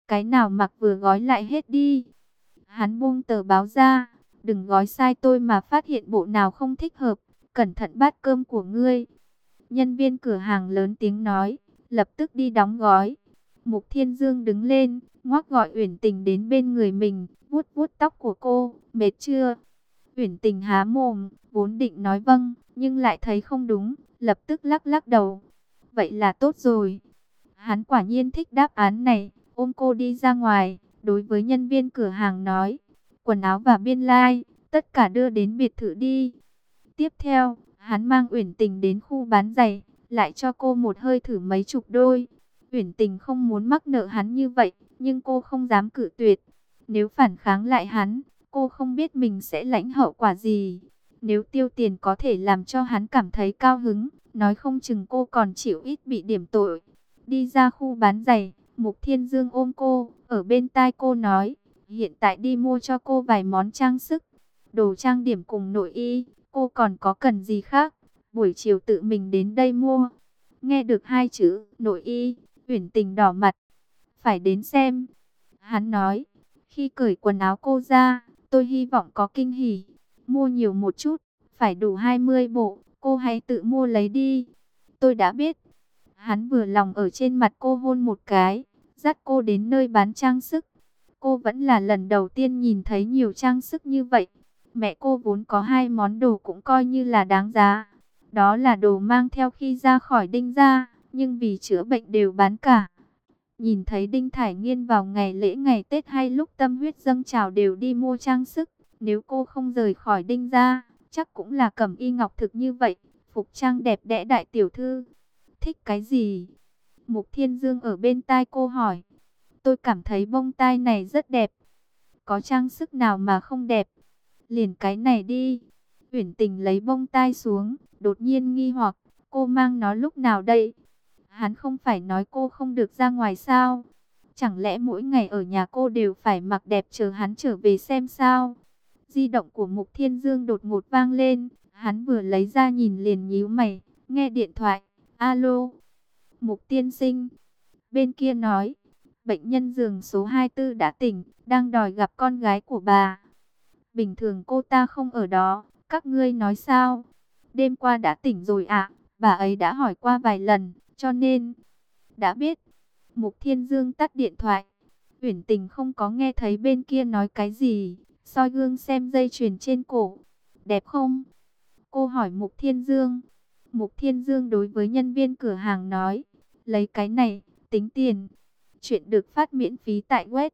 cái nào mặc vừa gói lại hết đi. Hắn buông tờ báo ra, đừng gói sai tôi mà phát hiện bộ nào không thích hợp, cẩn thận bát cơm của ngươi. Nhân viên cửa hàng lớn tiếng nói, lập tức đi đóng gói. Mục Thiên Dương đứng lên, ngoắc gọi Uyển Tình đến bên người mình, vuốt vuốt tóc của cô, mệt chưa? Uyển Tình há mồm, vốn định nói vâng, nhưng lại thấy không đúng, lập tức lắc lắc đầu. Vậy là tốt rồi. Hắn quả nhiên thích đáp án này, ôm cô đi ra ngoài, đối với nhân viên cửa hàng nói, quần áo và biên lai, tất cả đưa đến biệt thự đi. Tiếp theo, hắn mang Uyển Tình đến khu bán giày, lại cho cô một hơi thử mấy chục đôi. Uyển Tình không muốn mắc nợ hắn như vậy, nhưng cô không dám cự tuyệt. Nếu phản kháng lại hắn, cô không biết mình sẽ lãnh hậu quả gì. Nếu tiêu tiền có thể làm cho hắn cảm thấy cao hứng, nói không chừng cô còn chịu ít bị điểm tội. Đi ra khu bán giày, Mục Thiên Dương ôm cô, ở bên tai cô nói, hiện tại đi mua cho cô vài món trang sức, đồ trang điểm cùng nội y, cô còn có cần gì khác, buổi chiều tự mình đến đây mua. Nghe được hai chữ nội y, Uyển Tình đỏ mặt, phải đến xem. Hắn nói, khi cởi quần áo cô ra, tôi hy vọng có kinh hỉ, mua nhiều một chút, phải đủ 20 bộ, cô hãy tự mua lấy đi. Tôi đã biết. Hắn vừa lòng ở trên mặt cô hôn một cái, dắt cô đến nơi bán trang sức. Cô vẫn là lần đầu tiên nhìn thấy nhiều trang sức như vậy. Mẹ cô vốn có hai món đồ cũng coi như là đáng giá. Đó là đồ mang theo khi ra khỏi Đinh gia, nhưng vì chữa bệnh đều bán cả. Nhìn thấy Đinh Thải Nghiên vào ngày lễ ngày Tết hay lúc tâm huyết dâng trào đều đi mua trang sức. Nếu cô không rời khỏi Đinh gia, chắc cũng là cẩm y ngọc thực như vậy, phục trang đẹp đẽ đại tiểu thư. Thích cái gì? Mục Thiên Dương ở bên tai cô hỏi. Tôi cảm thấy bông tai này rất đẹp. Có trang sức nào mà không đẹp? Liền cái này đi. Uyển Tình lấy bông tai xuống, đột nhiên nghi hoặc, cô mang nó lúc nào đây? Hắn không phải nói cô không được ra ngoài sao? Chẳng lẽ mỗi ngày ở nhà cô đều phải mặc đẹp chờ hắn trở về xem sao? Di động của Mục Thiên Dương đột ngột vang lên, hắn vừa lấy ra nhìn liền nhíu mày, nghe điện thoại. Alo, Mục tiên sinh. Bên kia nói, bệnh nhân giường số 24 đã tỉnh, đang đòi gặp con gái của bà. Bình thường cô ta không ở đó, các ngươi nói sao? Đêm qua đã tỉnh rồi ạ, bà ấy đã hỏi qua vài lần, cho nên đã biết. Mục Thiên Dương tắt điện thoại. Uyển Tình không có nghe thấy bên kia nói cái gì, soi gương xem dây chuyền trên cổ. Đẹp không? Cô hỏi Mục Thiên Dương. Mục Thiên Dương đối với nhân viên cửa hàng nói, lấy cái này, tính tiền. Chuyện được phát miễn phí tại web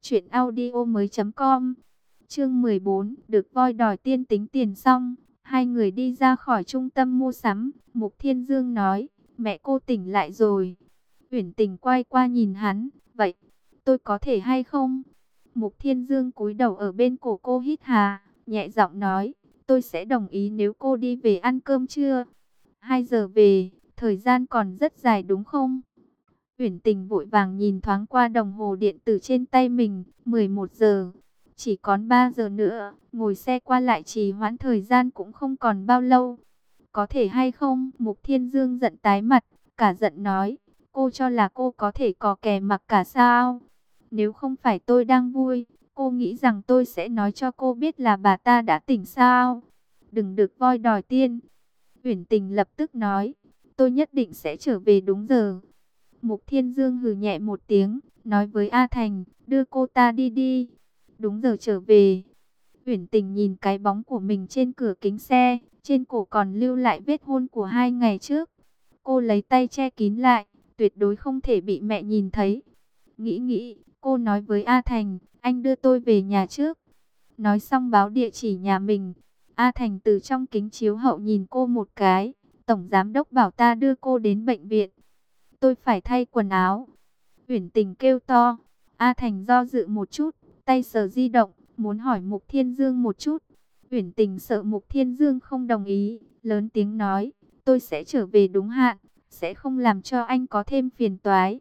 truyệnaudiomoi.com. Chương 14, được voi đòi tiên tính tiền xong, hai người đi ra khỏi trung tâm mua sắm. Mục Thiên Dương nói, mẹ cô tỉnh lại rồi. Uyển Tình quay qua nhìn hắn, vậy tôi có thể hay không? Mục Thiên Dương cúi đầu ở bên cổ cô hít hà, nhẹ giọng nói, tôi sẽ đồng ý nếu cô đi về ăn cơm trưa. 2 giờ về, thời gian còn rất dài đúng không? Uyển Tình vội vàng nhìn thoáng qua đồng hồ điện tử trên tay mình, 11 giờ. Chỉ còn 3 giờ nữa, ngồi xe qua lại trì hoãn thời gian cũng không còn bao lâu. Có thể hay không? Mục Thiên Dương giận tái mặt, cả giận nói, cô cho là cô có thể cò kè mặc cả sao? Nếu không phải tôi đang vui, cô nghĩ rằng tôi sẽ nói cho cô biết là bà ta đã tỉnh sao? Đừng được voi đòi tiên. Uyển Tình lập tức nói, tôi nhất định sẽ trở về đúng giờ. Mục Thiên Dương hừ nhẹ một tiếng, nói với A Thành, đưa cô ta đi đi. Đúng giờ trở về. Uyển Tình nhìn cái bóng của mình trên cửa kính xe, trên cổ còn lưu lại vết hôn của 2 ngày trước. Cô lấy tay che kín lại, tuyệt đối không thể bị mẹ nhìn thấy. Nghĩ, cô nói với A Thành, anh đưa tôi về nhà trước. Nói xong báo địa chỉ nhà mình. A Thành từ trong kính chiếu hậu nhìn cô một cái. Tổng giám đốc bảo ta đưa cô đến bệnh viện. Tôi phải thay quần áo. Uyển Tình kêu to. A Thành do dự một chút, tay sờ di động, muốn hỏi Mục Thiên Dương một chút. Uyển Tình sợ Mục Thiên Dương không đồng ý, lớn tiếng nói, tôi sẽ trở về đúng hạn, sẽ không làm cho anh có thêm phiền toái.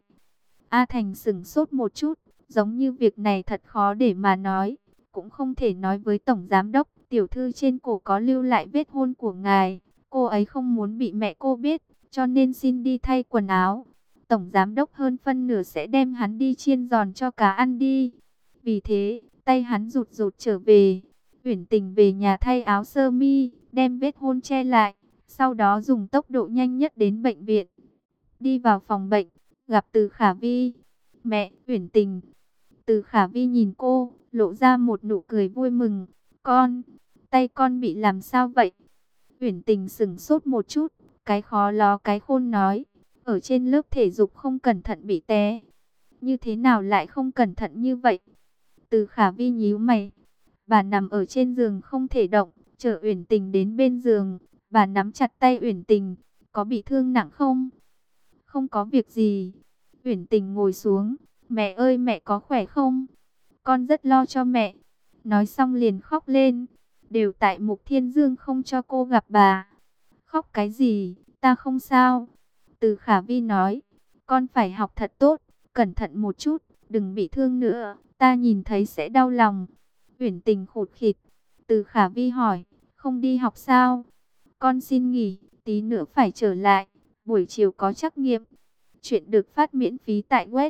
A Thành sững sốt một chút, giống như việc này thật khó để mà nói, cũng không thể nói với tổng giám đốc, tiểu thư trên cổ có lưu lại vết hôn của ngài, cô ấy không muốn bị mẹ cô biết, cho nên xin đi thay quần áo. Tổng giám đốc hơn phân nửa sẽ đem hắn đi chiên giòn cho cá ăn đi. Vì thế, tay hắn rụt rụt trở về. Uyển Tình về nhà thay áo sơ mi, đem vết hôn che lại, sau đó dùng tốc độ nhanh nhất đến bệnh viện. Đi vào phòng bệnh, gặp Từ Khả Vi. Mẹ, Uyển Tình. Từ Khả Vi nhìn cô, lộ ra một nụ cười vui mừng. Con, tay con bị làm sao vậy? Uyển Tình sững sốt một chút, cái khó ló cái khôn nói. Ở trên lớp thể dục không cẩn thận bị té. Như thế nào lại không cẩn thận như vậy? Từ Khả Vi nhíu mày. Bà nằm ở trên giường không thể động, chờ Uyển Tình đến bên giường. Bà nắm chặt tay Uyển Tình. Có bị thương nặng không? Không có việc gì. Uyển Tình ngồi xuống. Mẹ ơi, mẹ có khỏe không? Con rất lo cho mẹ. Nói xong liền khóc lên. Đều tại Mục Thiên Dương không cho cô gặp bà. Khóc cái gì? Ta không sao. Từ Khả Vi nói. Con phải học thật tốt. Cẩn thận một chút. Đừng bị thương nữa. Ta nhìn thấy sẽ đau lòng. Uyển Tình khụt khịt. Từ Khả Vi hỏi. Không đi học sao? Con xin nghỉ. Tí nữa phải trở lại. Buổi chiều có trắc nghiệm. Chuyện được phát miễn phí tại web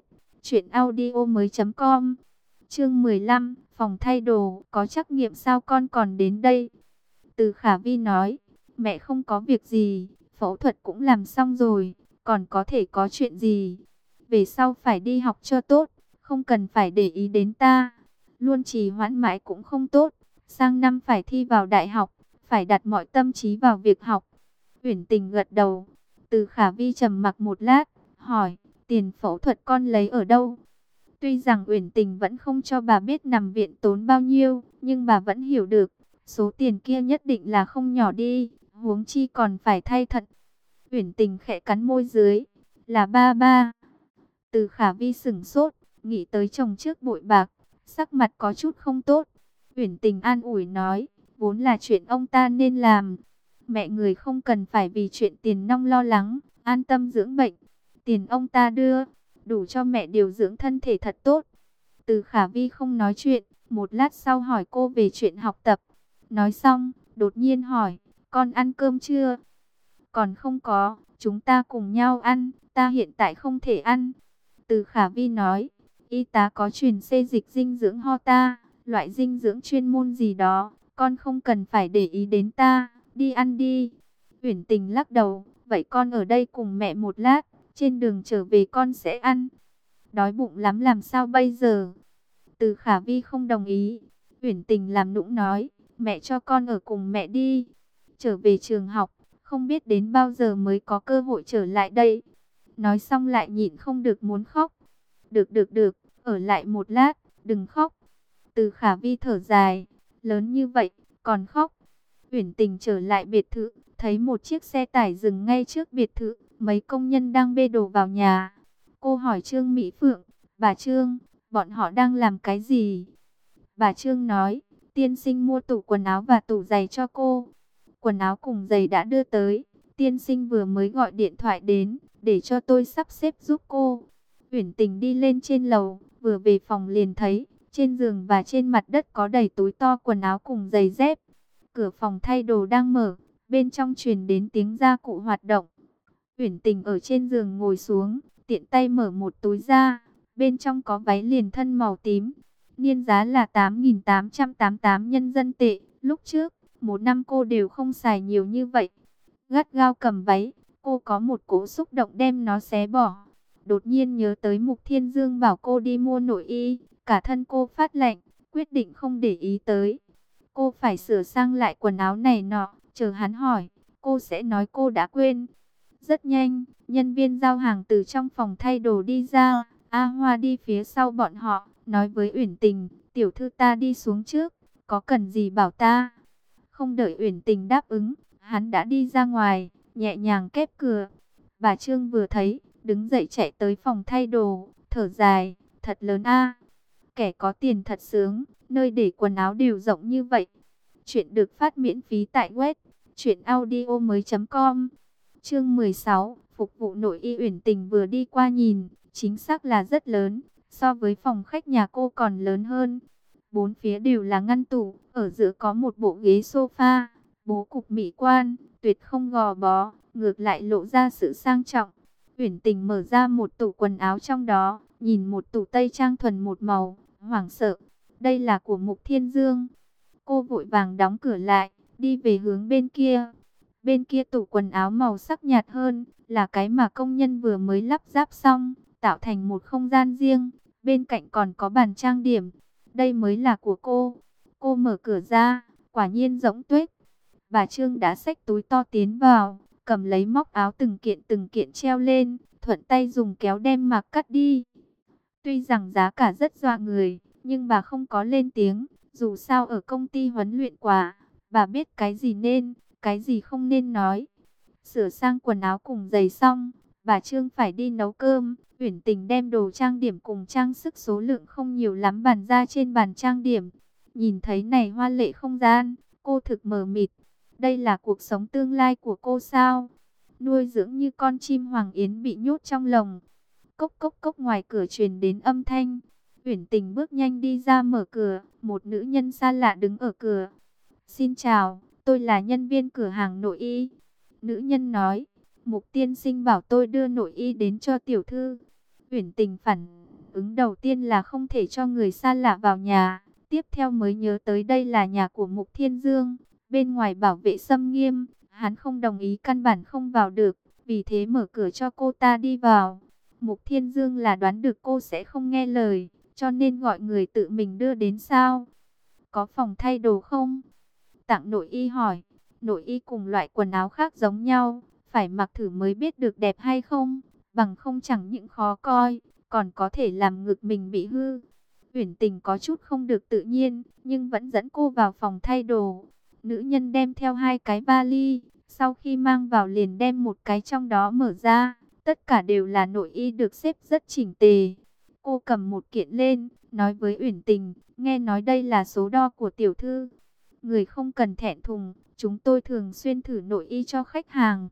truyệnaudiomoi.com. Chương 15, phòng thay đồ, có trắc nghiệm sao con còn đến đây? Từ Khả Vi nói, mẹ không có việc gì, phẫu thuật cũng làm xong rồi, còn có thể có chuyện gì? Về sau phải đi học cho tốt, không cần phải để ý đến ta. Luôn trì hoãn mãi cũng không tốt, sang năm phải thi vào đại học, phải đặt mọi tâm trí vào việc học. Uyển Tình gật đầu. Từ Khả Vi trầm mặc một lát, hỏi, tiền phẫu thuật con lấy ở đâu? Tuy rằng Uyển Tình vẫn không cho bà biết nằm viện tốn bao nhiêu, nhưng bà vẫn hiểu được, số tiền kia nhất định là không nhỏ đi, huống chi còn phải thay thận. Uyển Tình khẽ cắn môi dưới, là ba. Từ Khả Vi sững sốt, nghĩ tới chồng trước bội bạc, sắc mặt có chút không tốt. Uyển Tình an ủi nói, vốn là chuyện ông ta nên làm. Mẹ người không cần phải vì chuyện tiền nong lo lắng, an tâm dưỡng bệnh. Tiền ông ta đưa, đủ cho mẹ điều dưỡng thân thể thật tốt. Từ Khả Vi không nói chuyện, một lát sau hỏi cô về chuyện học tập. Nói xong, đột nhiên hỏi, con ăn cơm chưa? Còn không có, chúng ta cùng nhau ăn, ta hiện tại không thể ăn. Từ Khả Vi nói, y tá có truyền xê dịch dinh dưỡng ho ta, loại dinh dưỡng chuyên môn gì đó, con không cần phải để ý đến ta, đi ăn đi. Uyển Tình lắc đầu, vậy con ở đây cùng mẹ một lát, trên đường trở về con sẽ ăn. Đói bụng lắm làm sao bây giờ? Từ Khả Vi không đồng ý. Uyển Tình làm nũng nói, mẹ cho con ở cùng mẹ đi. Trở về trường học, không biết đến bao giờ mới có cơ hội trở lại đây. Nói xong lại nhịn không được muốn khóc. Được, ở lại một lát, đừng khóc. Từ Khả Vi thở dài, lớn như vậy, còn khóc. Uyển Tình trở lại biệt thự, thấy một chiếc xe tải dừng ngay trước biệt thự, mấy công nhân đang bê đồ vào nhà. Cô hỏi Trương Mỹ Phượng, bà Trương, bọn họ đang làm cái gì? Bà Trương nói, tiên sinh mua tủ quần áo và tủ giày cho cô. Quần áo cùng giày đã đưa tới, tiên sinh vừa mới gọi điện thoại đến, để cho tôi sắp xếp giúp cô. Uyển Tình đi lên trên lầu, vừa về phòng liền thấy, trên giường và trên mặt đất có đầy túi to quần áo cùng giày dép. Cửa phòng thay đồ đang mở, bên trong truyền đến tiếng gia cụ hoạt động. Uyển Tình ở trên giường ngồi xuống, tiện tay mở một túi ra, bên trong có váy liền thân màu tím. Niên giá là 8.888 nhân dân tệ, lúc trước, một năm cô đều không xài nhiều như vậy. Gắt gao cầm váy, cô có một cỗ xúc động đem nó xé bỏ. Đột nhiên nhớ tới Mục Thiên Dương bảo cô đi mua nội y, cả thân cô phát lạnh, quyết định không để ý tới. Cô phải sửa sang lại quần áo này nọ, chờ hắn hỏi, cô sẽ nói cô đã quên. Rất nhanh, nhân viên giao hàng từ trong phòng thay đồ đi ra, A Hoa đi phía sau bọn họ, nói với Uyển Tình, tiểu thư ta đi xuống trước, có cần gì bảo ta. Không đợi Uyển Tình đáp ứng, hắn đã đi ra ngoài, nhẹ nhàng khép cửa. Bà Trương vừa thấy, đứng dậy chạy tới phòng thay đồ, thở dài, thật lớn a. Kẻ có tiền thật sướng, nơi để quần áo đều rộng như vậy. Chuyện được phát miễn phí tại web truyệnaudiomoi.com. Chương 16, phục vụ nội y. Uyển Tình vừa đi qua nhìn, chính xác là rất lớn, so với phòng khách nhà cô còn lớn hơn. Bốn phía đều là ngăn tủ, ở giữa có một bộ ghế sofa, bố cục mỹ quan, tuyệt không gò bó, ngược lại lộ ra sự sang trọng. Uyển Tình mở ra một tủ quần áo trong đó, nhìn một tủ tây trang thuần một màu, hoảng sợ. Đây là của Mục Thiên Dương. Cô vội vàng đóng cửa lại, đi về hướng bên kia. Bên kia tủ quần áo màu sắc nhạt hơn, là cái mà công nhân vừa mới lắp ráp xong, tạo thành một không gian riêng. Bên cạnh còn có bàn trang điểm. Đây mới là của cô. Cô mở cửa ra, quả nhiên rỗng tuếch. Bà Trương đã xách túi to tiến vào, cầm lấy móc áo từng kiện treo lên, thuận tay dùng kéo đem mặc cắt đi. Tuy rằng giá cả rất dọa người, nhưng bà không có lên tiếng. Dù sao ở công ty huấn luyện quả, bà biết cái gì nên, cái gì không nên nói. Sửa sang quần áo cùng giày xong, bà Trương phải đi nấu cơm. Uyển Tình đem đồ trang điểm cùng trang sức số lượng không nhiều lắm bàn ra trên bàn trang điểm. Nhìn thấy này hoa lệ không gian, cô thực mờ mịt. Đây là cuộc sống tương lai của cô sao? Nuôi dưỡng như con chim hoàng yến bị nhốt trong lồng. Cốc cốc cốc, ngoài cửa truyền đến âm thanh. Uyển Tình bước nhanh đi ra mở cửa, một nữ nhân xa lạ đứng ở cửa. Xin chào, tôi là nhân viên cửa hàng nội y. Nữ nhân nói, Mục tiên sinh bảo tôi đưa nội y đến cho tiểu thư. Uyển Tình phản ứng đầu tiên là không thể cho người xa lạ vào nhà. Tiếp theo mới nhớ tới đây là nhà của Mục Thiên Dương. Bên ngoài bảo vệ xâm nghiêm, hắn không đồng ý, căn bản không vào được. Vì thế mở cửa cho cô ta đi vào. Mục Thiên Dương là đoán được cô sẽ không nghe lời, cho nên gọi người tự mình đưa đến sao? Có phòng thay đồ không? Tặng nội y hỏi. Nội y cùng loại quần áo khác giống nhau, phải mặc thử mới biết được đẹp hay không, bằng không chẳng những khó coi, còn có thể làm ngực mình bị hư. Uyển Tình có chút không được tự nhiên, nhưng vẫn dẫn cô vào phòng thay đồ. Nữ nhân đem theo hai cái vali, sau khi mang vào liền đem một cái trong đó mở ra. Tất cả đều là nội y được xếp rất chỉnh tề. Cô cầm một kiện lên, nói với Uyển Tình, nghe nói đây là số đo của tiểu thư. Người không cần thẹn thùng, chúng tôi thường xuyên thử nội y cho khách hàng.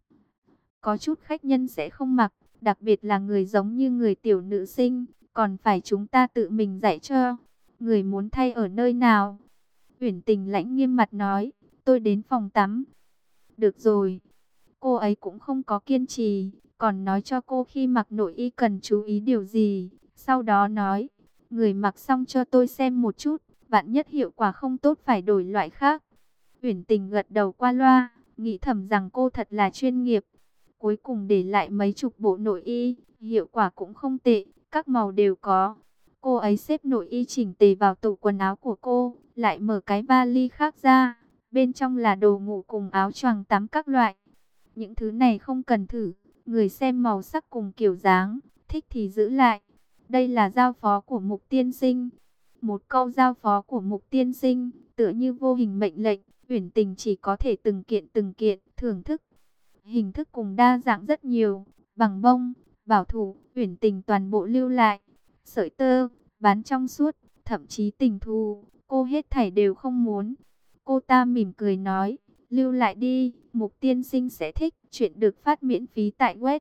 Có chút khách nhân sẽ không mặc, đặc biệt là người giống như người tiểu nữ sinh, còn phải chúng ta tự mình dạy cho. Người muốn thay ở nơi nào? Uyển Tình lãnh nghiêm mặt nói, tôi đến phòng tắm. Được rồi. Cô ấy cũng không có kiên trì, còn nói cho cô khi mặc nội y cần chú ý điều gì. Sau đó nói, người mặc xong cho tôi xem một chút, vạn nhất hiệu quả không tốt phải đổi loại khác. Uyển Tình gật đầu qua loa, nghĩ thầm rằng cô thật là chuyên nghiệp. Cuối cùng để lại mấy chục bộ nội y, hiệu quả cũng không tệ, các màu đều có. Cô ấy xếp nội y chỉnh tề vào tủ quần áo của cô, lại mở cái vali khác ra. Bên trong là đồ ngủ cùng áo choàng tắm các loại. Những thứ này không cần thử, người xem màu sắc cùng kiểu dáng, thích thì giữ lại. Đây là giao phó của Mục tiên sinh. Một câu giao phó của Mục tiên sinh, tựa như vô hình mệnh lệnh, Uyển Tình chỉ có thể từng kiện thưởng thức. Hình thức cùng đa dạng rất nhiều, bằng bông, bảo thủ, Uyển Tình toàn bộ lưu lại. Sợi tơ, bán trong suốt, thậm chí tình thù, cô hết thảy đều không muốn. Cô ta mỉm cười nói, lưu lại đi, Mục tiên sinh sẽ thích. Chuyện được phát miễn phí tại web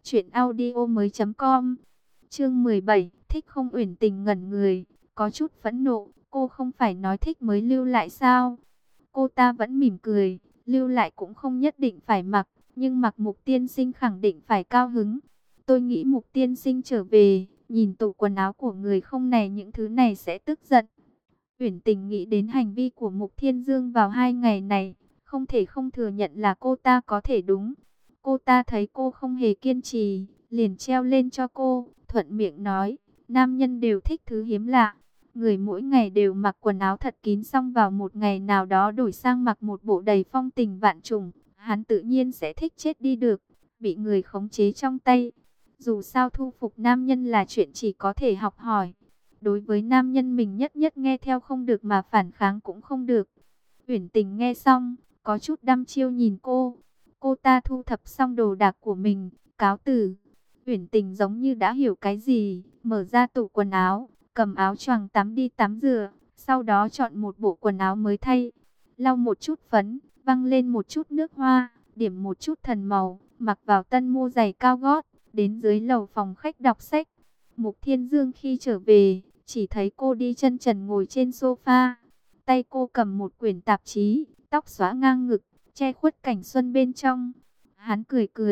truyệnaudiomoi.com. Chương 17, thích không? Uyển Tình ngẩn người, có chút phẫn nộ, cô không phải nói thích mới lưu lại sao? Cô ta vẫn mỉm cười, lưu lại cũng không nhất định phải mặc, nhưng mặc Mục tiên sinh khẳng định phải cao hứng. Tôi nghĩ Mục tiên sinh trở về, nhìn tủ quần áo của người không này, những thứ này sẽ tức giận. Uyển Tình nghĩ đến hành vi của Mục Thiên Dương vào 2 ngày này, không thể không thừa nhận là cô ta có thể đúng. Cô ta thấy cô không hề kiên trì, liền treo lên cho cô, thuận miệng nói, nam nhân đều thích thứ hiếm lạ. Người mỗi ngày đều mặc quần áo thật kín, xong vào một ngày nào đó đổi sang mặc một bộ đầy phong tình vạn trùng, hắn tự nhiên sẽ thích chết đi được, bị người khống chế trong tay. Dù sao thu phục nam nhân là chuyện chỉ có thể học hỏi. Đối với nam nhân mình nhất nhất nghe theo không được, mà phản kháng cũng không được. Uyển Tình nghe xong, có chút đăm chiêu nhìn cô. Cô ta thu thập xong đồ đạc của mình, cáo từ. Uyển Tình giống như đã hiểu cái gì, mở ra tủ quần áo, cầm áo choàng tắm đi tắm rửa, sau đó chọn một bộ quần áo mới thay. Lau một chút phấn, văng lên một chút nước hoa, điểm một chút thần màu, mặc vào tân mua giày cao gót, đến dưới lầu phòng khách đọc sách. Mục Thiên Dương khi trở về, chỉ thấy cô đi chân trần ngồi trên sofa. Tay cô cầm một quyển tạp chí, tóc xõa ngang ngực, che khuất cảnh xuân bên trong. Hắn cười cười,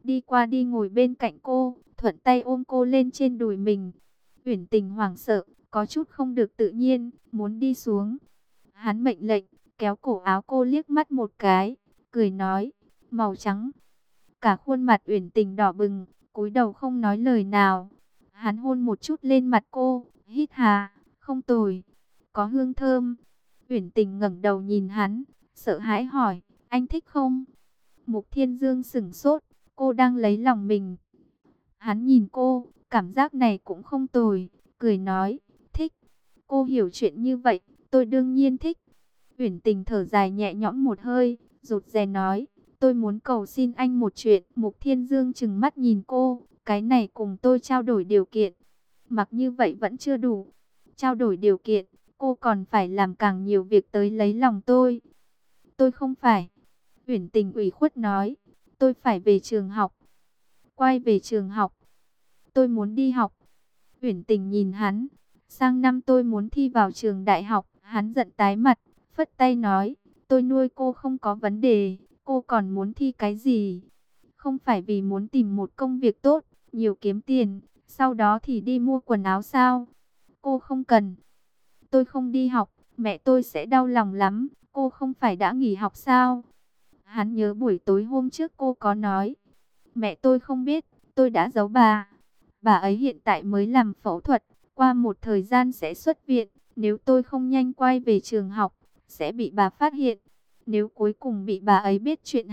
đi qua đi ngồi bên cạnh cô, thuận tay ôm cô lên trên đùi mình. Uyển Tình hoảng sợ, có chút không được tự nhiên, muốn đi xuống. Hắn mệnh lệnh, kéo cổ áo cô liếc mắt một cái, cười nói, màu trắng. Cả khuôn mặt Uyển Tình đỏ bừng, cúi đầu không nói lời nào. Hắn hôn một chút lên mặt cô, hít hà, không tồi, có hương thơm. Uyển Tình ngẩng đầu nhìn hắn, sợ hãi hỏi, anh thích không? Mục Thiên Dương sững sốt, cô đang lấy lòng mình. Hắn nhìn cô, cảm giác này cũng không tồi, cười nói, thích. Cô hiểu chuyện như vậy, tôi đương nhiên thích. Uyển Tình thở dài nhẹ nhõm một hơi, rụt rè nói, tôi muốn cầu xin anh một chuyện. Mục Thiên Dương trừng mắt nhìn cô, cái này cùng tôi trao đổi điều kiện. Mặc như vậy vẫn chưa đủ. Trao đổi điều kiện, cô còn phải làm càng nhiều việc tới lấy lòng tôi. Tôi không phải. Uyển Tình ủy khuất nói, tôi phải về trường học. Quay về trường học. Tôi muốn đi học. Uyển Tình nhìn hắn, sang năm tôi muốn thi vào trường đại học. Hắn giận tái mặt, phất tay nói, tôi nuôi cô không có vấn đề, cô còn muốn thi cái gì? Không phải vì muốn tìm một công việc tốt, nhiều kiếm tiền, sau đó thì đi mua quần áo sao? Cô không cần. Tôi không đi học, mẹ tôi sẽ đau lòng lắm, cô không phải đã nghỉ học sao? Hắn nhớ buổi tối hôm trước cô có nói, mẹ tôi không biết, tôi đã giấu bà. Bà ấy hiện tại mới làm phẫu thuật, qua một thời gian sẽ xuất viện. Nếu tôi không nhanh quay về trường học, sẽ bị bà phát hiện. Nếu cuối cùng bị bà ấy biết chuyện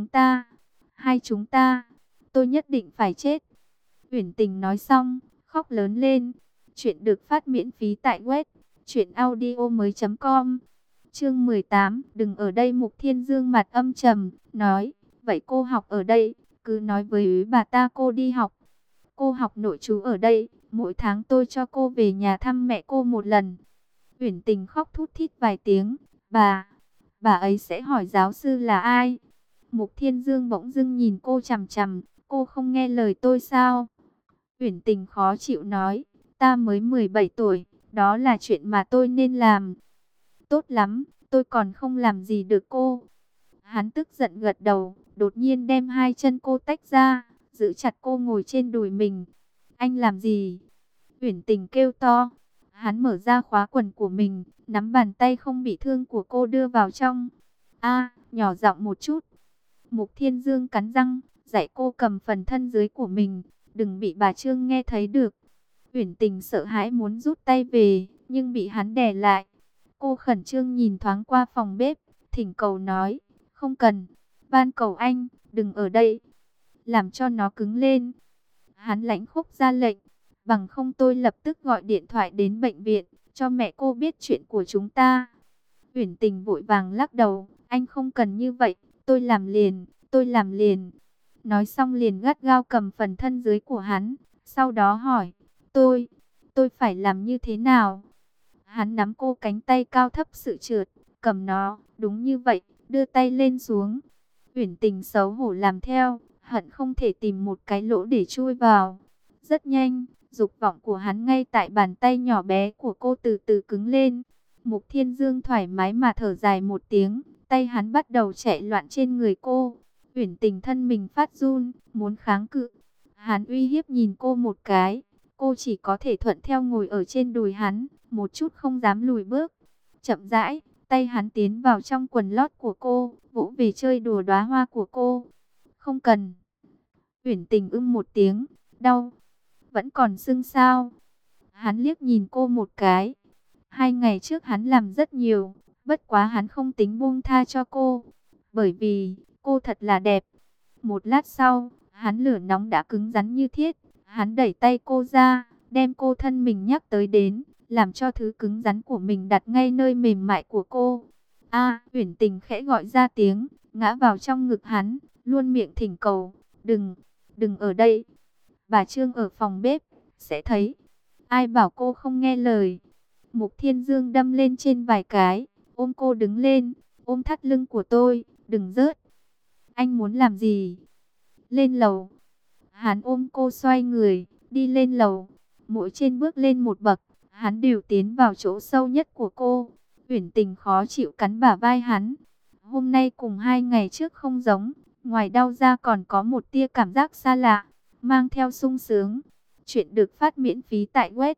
hai chúng ta, tôi nhất định phải chết. Uyển Tình nói xong, khóc lớn lên. Chuyện được phát miễn phí tại web truyệnaudiomoi.com. Chương 18, đừng ở đây. Mục Thiên Dương mặt âm trầm, nói, vậy cô học ở đây, cứ nói với bà ta cô đi học. Cô học nội trú ở đây, mỗi tháng tôi cho cô về nhà thăm mẹ cô một lần. Uyển Tình khóc thút thít vài tiếng, bà ấy sẽ hỏi giáo sư là ai? Mục Thiên Dương bỗng dưng nhìn cô chằm chằm, cô không nghe lời tôi sao? Uyển Tình khó chịu nói, ta mới 17 tuổi, đó là chuyện mà tôi nên làm. Tốt lắm, tôi còn không làm gì được cô. Hắn tức giận gật đầu, đột nhiên đem hai chân cô tách ra, giữ chặt cô ngồi trên đùi mình. Anh làm gì? Uyển Tình kêu to. Hắn mở ra khóa quần của mình, nắm bàn tay không bị thương của cô đưa vào trong. A, nhỏ giọng một chút. Mục Thiên Dương cắn răng, dạy cô cầm phần thân dưới của mình, đừng bị bà Trương nghe thấy được. Uyển Tình sợ hãi muốn rút tay về, nhưng bị hắn đè lại. Cô khẩn trương nhìn thoáng qua phòng bếp, thỉnh cầu nói, không cần, van cầu anh, đừng ở đây, làm cho nó cứng lên. Hắn lãnh khốc ra lệnh, bằng không tôi lập tức gọi điện thoại đến bệnh viện, cho mẹ cô biết chuyện của chúng ta. Uyển Tình vội vàng lắc đầu, anh không cần như vậy, tôi làm liền, tôi làm liền. Nói xong liền gắt gao cầm phần thân dưới của hắn, sau đó hỏi, tôi phải làm như thế nào? Hắn nắm cô cánh tay cao thấp sự trượt, cầm nó, đúng như vậy, đưa tay lên xuống. Uyển Tình xấu hổ làm theo, hận không thể tìm một cái lỗ để chui vào. Rất nhanh, dục vọng của hắn ngay tại bàn tay nhỏ bé của cô từ từ cứng lên. Mục Thiên Dương thoải mái mà thở dài một tiếng, tay hắn bắt đầu chạy loạn trên người cô. Uyển Tình thân mình phát run, muốn kháng cự. Hắn uy hiếp nhìn cô một cái, cô chỉ có thể thuận theo ngồi ở trên đùi hắn, một chút không dám lùi bước. Chậm rãi, tay hắn tiến vào trong quần lót của cô, vỗ về chơi đùa đóa hoa của cô. Không cần. Uyển Tình một tiếng, đau. Vẫn còn sưng sao? Hắn liếc nhìn cô một cái. 2 ngày trước hắn làm rất nhiều, bất quá hắn không tính buông tha cho cô, bởi vì cô thật là đẹp. Một lát sau, hắn lửa nóng đã cứng rắn như thiết. Hắn đẩy tay cô ra, đem cô thân mình nhắc tới đến, làm cho thứ cứng rắn của mình đặt ngay nơi mềm mại của cô. A, Uyển Tình khẽ gọi ra tiếng, ngã vào trong ngực hắn, luôn miệng thỉnh cầu, đừng ở đây. Bà Trương ở phòng bếp, sẽ thấy. Ai bảo cô không nghe lời. Mục Thiên Dương đâm lên trên vài cái, ôm cô đứng lên, ôm thắt lưng của tôi, đừng rớt. Anh muốn làm gì? Lên lầu. Hắn ôm cô xoay người, đi lên lầu. Mỗi trên bước lên một bậc, hắn đều tiến vào chỗ sâu nhất của cô. Uyển Tình khó chịu cắn bả vai hắn. Hôm nay cùng 2 ngày trước không giống, ngoài đau ra còn có một tia cảm giác xa lạ, mang theo sung sướng. Chuyện được phát miễn phí tại web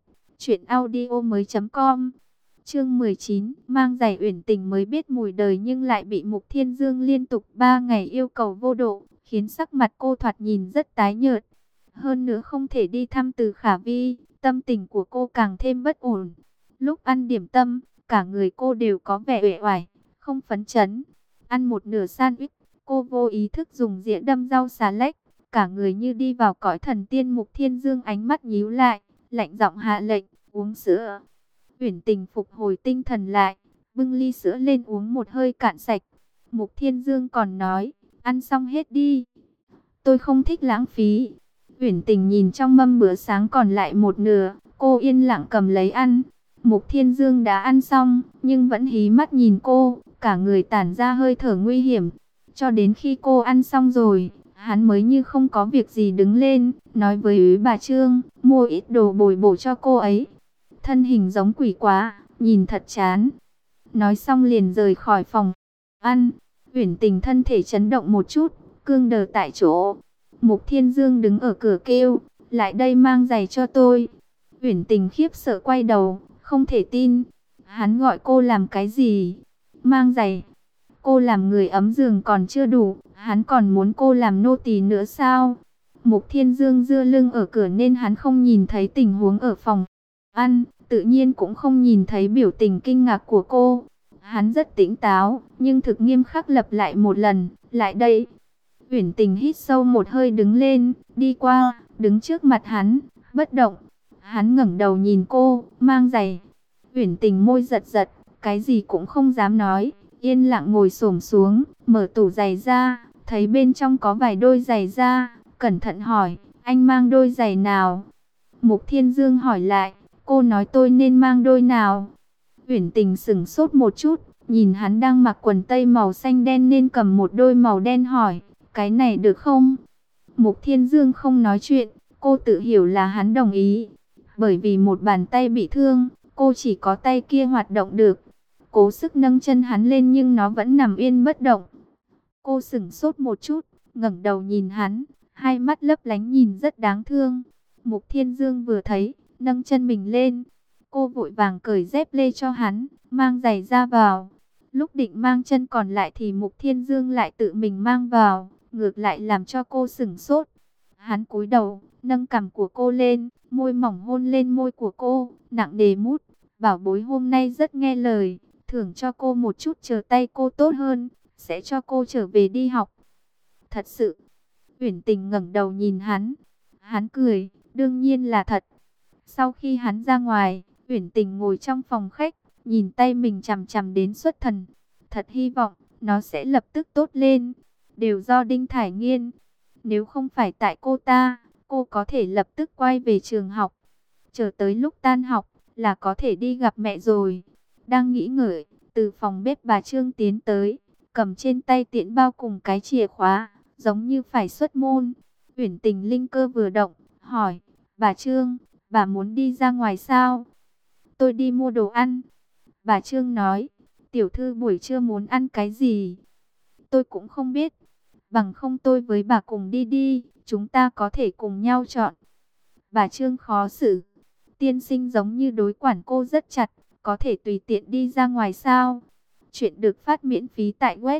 truyệnaudiomoi.com. Chương 19, mang giày. Uyển Tình mới biết mùi đời nhưng lại bị Mục Thiên Dương liên tục 3 ngày yêu cầu vô độ, khiến sắc mặt cô thoạt nhìn rất tái nhợt. Hơn nữa không thể đi thăm Từ Khả Vi, tâm tình của cô càng thêm bất ổn. Lúc ăn điểm tâm, cả người cô đều có vẻ uể oải, không phấn chấn. Ăn một nửa sandwich, cô vô ý thức dùng dĩa đâm rau xà lách, cả người như đi vào cõi thần tiên. Mục Thiên Dương ánh mắt nhíu lại, lạnh giọng hạ lệnh, uống sữa. Uyển Tình phục hồi tinh thần lại, bưng ly sữa lên uống một hơi cạn sạch. Mục Thiên Dương còn nói, ăn xong hết đi. Tôi không thích lãng phí. Uyển Tình nhìn trong mâm bữa sáng còn lại một nửa, cô yên lặng cầm lấy ăn. Mục Thiên Dương đã ăn xong, nhưng vẫn hí mắt nhìn cô, cả người tản ra hơi thở nguy hiểm. Cho đến khi cô ăn xong rồi, hắn mới như không có việc gì đứng lên, nói với Úy bà Trương, mua ít đồ bồi bổ cho cô ấy. Thân hình giống quỷ quá, nhìn thật chán. Nói xong liền rời khỏi phòng ăn. Uyển Tình thân thể chấn động một chút, cương đờ tại chỗ. Mục Thiên Dương đứng ở cửa kêu, lại đây mang giày cho tôi. Uyển Tình khiếp sợ quay đầu, không thể tin. Hắn gọi cô làm cái gì? Mang giày. Cô làm người ấm giường còn chưa đủ, hắn còn muốn cô làm nô tỳ nữa sao? Mục Thiên Dương dựa lưng ở cửa nên hắn không nhìn thấy tình huống ở phòng ăn, tự nhiên cũng không nhìn thấy biểu tình kinh ngạc của cô. Hắn rất tỉnh táo, nhưng thực nghiêm khắc lặp lại một lần, lại đây. Uyển Tình hít sâu một hơi đứng lên, đi qua, đứng trước mặt hắn, bất động. Hắn ngẩng đầu nhìn cô, mang giày. Uyển Tình môi giật giật, cái gì cũng không dám nói, yên lặng ngồi xổm xuống, mở tủ giày ra, thấy bên trong có vài đôi giày da, cẩn thận hỏi, anh mang đôi giày nào? Mục Thiên Dương hỏi lại, cô nói tôi nên mang đôi nào? Uyển Tình sững sốt một chút, nhìn hắn đang mặc quần tây màu xanh đen nên cầm một đôi màu đen hỏi, cái này được không? Mục Thiên Dương không nói chuyện, cô tự hiểu là hắn đồng ý. Bởi vì một bàn tay bị thương, cô chỉ có tay kia hoạt động được. Cố sức nâng chân hắn lên nhưng nó vẫn nằm yên bất động. Cô sững sốt một chút, ngẩng đầu nhìn hắn, hai mắt lấp lánh nhìn rất đáng thương. Mục Thiên Dương vừa thấy, nâng chân mình lên. Cô vội vàng cởi dép lê cho hắn, mang giày ra vào. Lúc định mang chân còn lại thì Mục Thiên Dương lại tự mình mang vào, ngược lại làm cho cô sửng sốt. Hắn cúi đầu, nâng cằm của cô lên, môi mỏng hôn lên môi của cô, nặng nề mút. Bảo bối hôm nay rất nghe lời, thưởng cho cô một chút chờ tay cô tốt hơn, sẽ cho cô trở về đi học. Thật sự. Uyển Tình ngẩng đầu nhìn hắn. Hắn cười, đương nhiên là thật. Sau khi hắn ra ngoài, Uyển Tình ngồi trong phòng khách, nhìn tay mình chằm chằm đến xuất thần. Thật hy vọng nó sẽ lập tức tốt lên. Đều do Đinh Thải Nghiên. Nếu không phải tại cô ta, cô có thể lập tức quay về trường học. Chờ tới lúc tan học là có thể đi gặp mẹ rồi. Đang nghĩ ngợi, từ phòng bếp bà Trương tiến tới, cầm trên tay tiễn bao cùng cái chìa khóa, giống như phải xuất môn. Uyển Tình linh cơ vừa động, hỏi, bà Trương, bà muốn đi ra ngoài sao? Tôi đi mua đồ ăn. Bà Trương nói, tiểu thư buổi trưa muốn ăn cái gì? Tôi cũng không biết. Bằng không tôi với bà cùng đi đi, chúng ta có thể cùng nhau chọn. Bà Trương khó xử. Tiên sinh giống như đối quản cô rất chặt, có thể tùy tiện đi ra ngoài sao? Chuyện được phát miễn phí tại web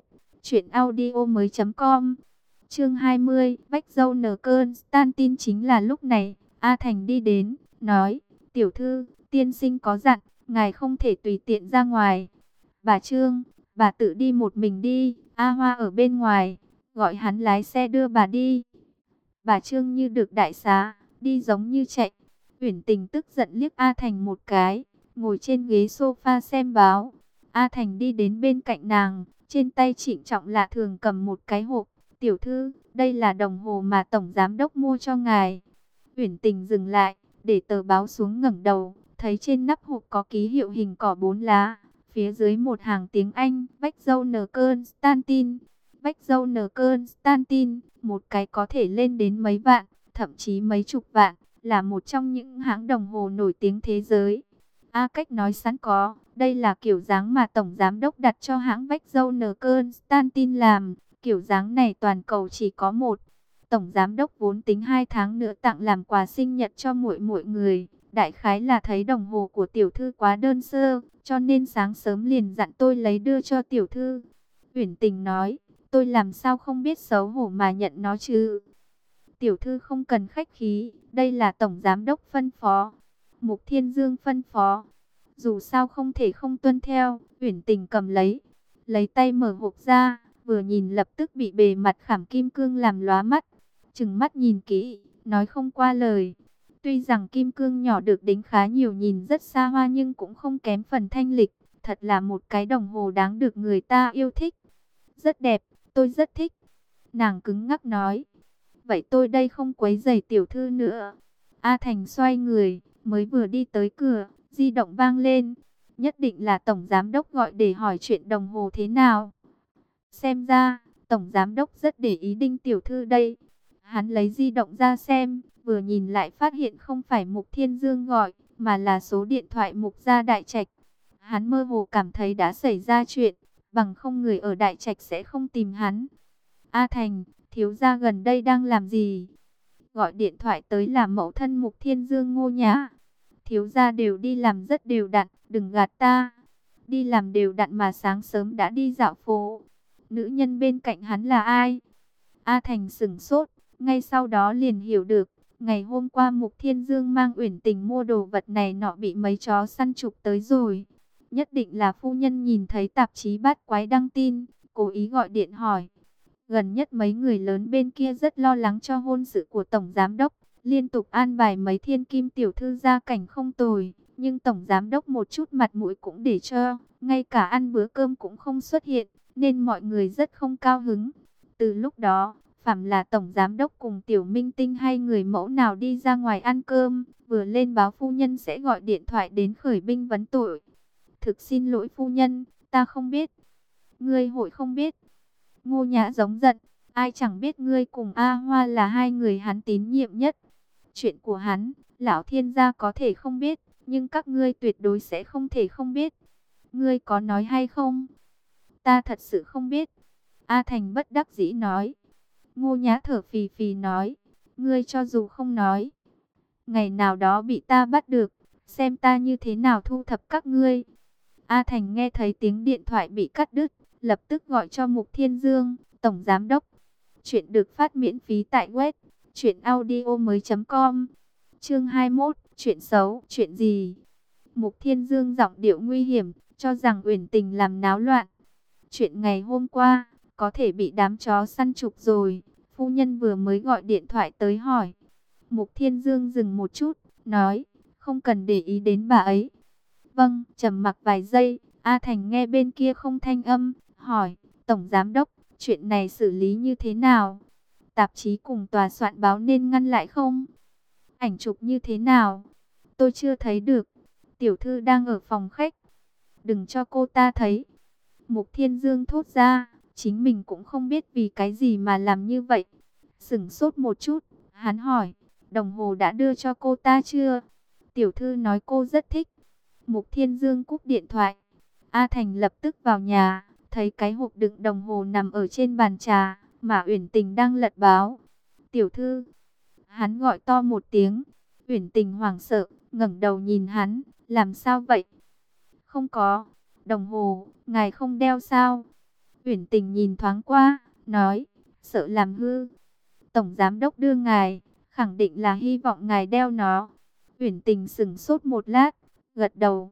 truyệnaudiomoi.com. Chương 20, Bách dâu nở cơn. Tan tin chính là lúc này, A Thành đi đến, nói, tiểu thư, tiên sinh có dặn, ngài không thể tùy tiện ra ngoài. Bà Trương, bà tự đi một mình đi, A Hoa ở bên ngoài, gọi hắn lái xe đưa bà đi. Bà Trương như được đại xá, đi giống như chạy. Uyển Tình tức giận liếc A Thành một cái, ngồi trên ghế sofa xem báo. A Thành đi đến bên cạnh nàng, trên tay trịnh trọng lạ thường cầm một cái hộp. Tiểu thư, đây là đồng hồ mà Tổng Giám Đốc mua cho ngài. Uyển Tình dừng lại, để tờ báo xuống ngẩng đầu, thấy trên nắp hộp có ký hiệu hình cỏ 4 lá. Phía dưới một hàng tiếng Anh, Bách dâu nở cơn Stantin. Bách dâu nở cơn Stantin, một cái có thể lên đến mấy vạn, thậm chí mấy chục vạn, là một trong những hãng đồng hồ nổi tiếng thế giới. A Cách nói sẵn có, đây là kiểu dáng mà Tổng Giám Đốc đặt cho hãng Bách dâu nở cơn Stantin làm, Kiểu dáng này toàn cầu chỉ có một. Tổng giám đốc vốn tính 2 tháng nữa tặng làm quà sinh nhật cho muội muội người. Đại khái là thấy đồng hồ của tiểu thư quá đơn sơ, cho nên sáng sớm liền dặn tôi lấy đưa cho tiểu thư. Uyển Tình nói, tôi làm sao không biết xấu hổ mà nhận nó chứ. Tiểu thư không cần khách khí, đây là tổng giám đốc phân phó. Mục Thiên Dương phân phó. Dù sao không thể không tuân theo, Uyển Tình cầm lấy tay mở hộp ra, vừa nhìn lập tức bị bề mặt khảm kim cương làm lóa mắt. Trừng mắt nhìn kỹ, nói không qua lời. Tuy rằng kim cương nhỏ được đính khá nhiều nhìn rất xa hoa nhưng cũng không kém phần thanh lịch. Thật là một cái đồng hồ đáng được người ta yêu thích. Rất đẹp, tôi rất thích. Nàng cứng ngắc nói. Vậy tôi đây không quấy rầy tiểu thư nữa. A Thành xoay người, mới vừa đi tới cửa, di động vang lên. Nhất định là tổng giám đốc gọi để hỏi chuyện đồng hồ thế nào. Xem ra, tổng giám đốc rất để ý Đinh tiểu thư đây. Hắn lấy di động ra xem, vừa nhìn lại phát hiện không phải Mục Thiên Dương gọi, mà là số điện thoại Mục gia Đại Trạch. Hắn mơ hồ cảm thấy đã xảy ra chuyện, bằng không người ở Đại Trạch sẽ không tìm hắn. A Thành, thiếu gia gần đây đang làm gì? Gọi điện thoại tới là mẫu thân Mục Thiên Dương Ngô Nhã. Thiếu gia đều đi làm rất đều đặn, đừng gạt ta. Đi làm đều đặn mà sáng sớm đã đi dạo phố. Nữ nhân bên cạnh hắn là ai? A Thành sửng sốt, ngay sau đó liền hiểu được. Ngày hôm qua Mục Thiên Dương mang Uyển Tình mua đồ vật này nọ bị mấy chó săn chụp tới rồi. Nhất định là phu nhân nhìn thấy tạp chí Bát Quái đăng tin, cố ý gọi điện hỏi. Gần nhất mấy người lớn bên kia rất lo lắng cho hôn sự của Tổng Giám Đốc, liên tục an bài mấy thiên kim tiểu thư gia cảnh không tồi. Nhưng Tổng Giám Đốc một chút mặt mũi cũng để cho, ngay cả ăn bữa cơm cũng không xuất hiện, nên mọi người rất không cao hứng. Từ lúc đó, phàm là Tổng Giám Đốc cùng Tiểu Minh Tinh hay người mẫu nào đi ra ngoài ăn cơm, vừa lên báo phu nhân sẽ gọi điện thoại đến khởi binh vấn tội. Thực xin lỗi phu nhân, ta không biết. Ngươi hội không biết. Ngô Nhã giống giận, ai chẳng biết ngươi cùng A Hoa là hai người hắn tín nhiệm nhất. Chuyện của hắn, lão thiên gia có thể không biết, nhưng các ngươi tuyệt đối sẽ không thể không biết. Ngươi có nói hay không? Ta thật sự không biết. A Thành bất đắc dĩ nói. Ngô Nhã thở phì phì nói, ngươi cho dù không nói, ngày nào đó bị ta bắt được, xem ta như thế nào thu thập các ngươi. A Thành nghe thấy tiếng điện thoại bị cắt đứt, lập tức gọi cho Mục Thiên Dương, Tổng Giám Đốc. Chuyện được phát miễn phí tại web truyệnaudiomoi.com. Chương 21, chuyện xấu, chuyện gì? Mục Thiên Dương giọng điệu nguy hiểm, cho rằng Uyển Tình làm náo loạn. Chuyện ngày hôm qua, có thể bị đám chó săn chụp rồi, phu nhân vừa mới gọi điện thoại tới hỏi. Mục Thiên Dương dừng một chút, nói, không cần để ý đến bà ấy. Vâng, trầm mặc vài giây, A Thành nghe bên kia không thanh âm, hỏi, Tổng Giám Đốc, chuyện này xử lý như thế nào? Tạp chí cùng tòa soạn báo nên ngăn lại không? Ảnh chụp như thế nào? Tôi chưa thấy được. Tiểu thư đang ở phòng khách. Đừng cho cô ta thấy. Mục Thiên Dương thốt ra, chính mình cũng không biết vì cái gì mà làm như vậy. Sửng sốt một chút, hắn hỏi, đồng hồ đã đưa cho cô ta chưa? Tiểu thư nói cô rất thích. Mục Thiên Dương cúp điện thoại. A Thành lập tức vào nhà, thấy cái hộp đựng đồng hồ nằm ở trên bàn trà, mà Uyển Tình đang lật báo. Tiểu thư, hắn gọi to một tiếng. Uyển Tình hoảng sợ, ngẩng đầu nhìn hắn, làm sao vậy? Không có, đồng hồ, ngài không đeo sao? Uyển Tình nhìn thoáng qua, nói, sợ làm hư. Tổng Giám Đốc đưa ngài, khẳng định là hy vọng ngài đeo nó. Uyển Tình sững sốt một lát, gật đầu,